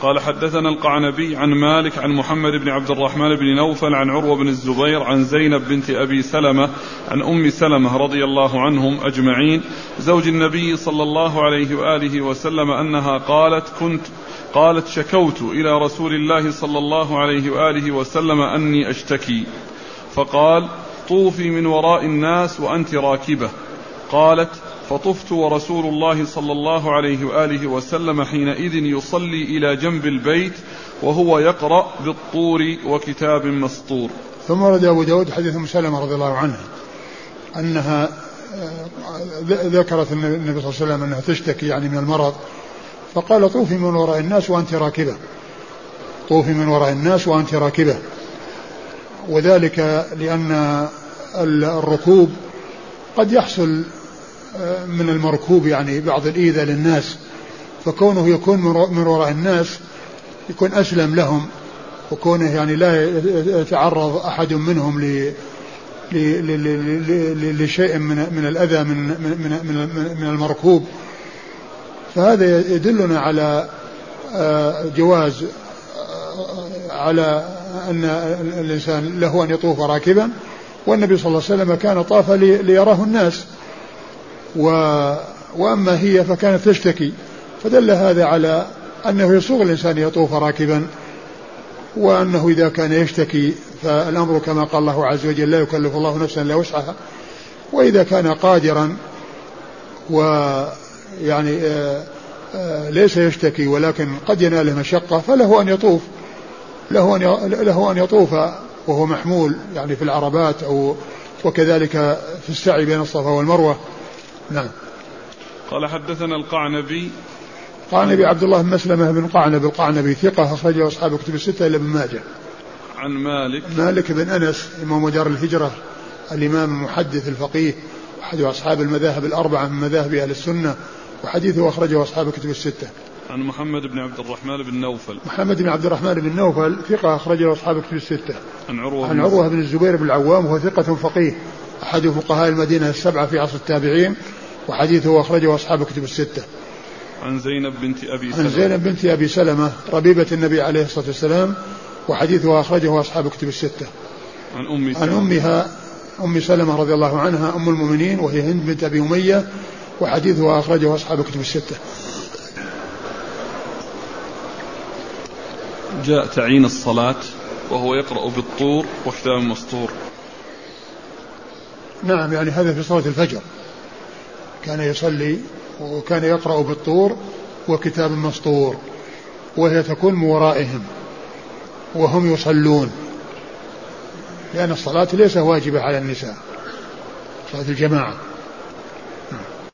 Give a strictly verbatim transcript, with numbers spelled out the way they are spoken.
قال حدثنا القعنبي عن مالك عن محمد بن عبد الرحمن بن نوفل عن عروة بن الزبير عن زينب بنت أبي سلمة عن أم سلمة رضي الله عنهم أجمعين زوج النبي صلى الله عليه وآله وسلم أنها قالت كنت قالت شكوت إلى رسول الله صلى الله عليه وآله وسلم أني أشتكي فقال طوفي من وراء الناس وأنت راكبة. قالت فطفت ورسول الله صلى الله عليه وآله وسلم حينئذ يصلي إلى جنب البيت وهو يقرأ بالطور وكتاب مسطور. ثم ورد أبو داود حديث أم سلمة رضي الله عنها أنها ذكرت النبي صلى الله عليه وسلم أنها تشتكي يعني من المرض فقال طوفي من وراء الناس وأنت راكبة طوفي من وراء الناس وأنت راكبة وذلك لأن الركوب قد يحصل من المركوب يعني بعض الإيذاء للناس فكونه يكون من وراء الناس يكون أسلم لهم وكونه يعني لا يتعرض أحد منهم ل لشيء من من الأذى من من من من المركوب فهذا يدلنا على جواز على أن الإنسان له أن يطوف راكبا والنبي صلى الله عليه وسلم كان طاف ليراه الناس و وأما هي فكانت تشتكي فدل هذا على أنه يسوغ الإنسان يطوف راكبا وأنه إذا كان يشتكي فالأمر كما قال الله عز وجل لا يكلف الله نفسا إلا وسعها وإذا كان قادرا ويعني ليس يشتكي ولكن قد يناله مشقة فله أن يطوف له أن له أن يطوف وهو محمول يعني في العربات أو وكذلك في السعي بين الصفا والمروة. نعم. قال حدثنا القعنبي قعنبي عبد الله بن مسلمة بن قعنب القعنبي ثقة أخرجه أصحاب كتب الستة إلا ابن ماجه. عن مالك مالك بن أنس إمام دار الهجرة الإمام المحدث الفقيه أحد أصحاب المذاهب الأربعة من مذاهب أهل السنة وحديثه أخرجه أصحاب كتب الستة. عن محمد بن عبد الرحمن بن نوفل محمد بن عبد الرحمن بن نوفل ثقة أخرجه أصحاب كتب الستة. عن عروة عن عروة بن الزبير بن العوام وهو ثقة فقيه أحد فقهاء المدينة السبعة في عصر التابعين وحديثه أخرجه أصحاب كتب الستة. عن زينب بنت أبي سلمة عن زينب بنت أبي سلمة ربيبة النبي عليه الصلاة والسلام وحديثه أخرجه أصحاب كتب الستة. عن أم عن أمها أم سلمة رضي الله عنها أم المؤمنين وهي هند بنت أبي أمية وحديثه أخرجه أصحاب كتب الستة. جاء تعيين الصلاة وهو يقرأ بالطور وكتاب مسطور. نعم يعني هذا في صلاة الفجر كان يصلي وكان يقرأ بالطور وكتاب مسطور وهي تكون من ورائهم وهم يصلون لأن الصلاة ليس واجبة على النساء صلاة الجماعة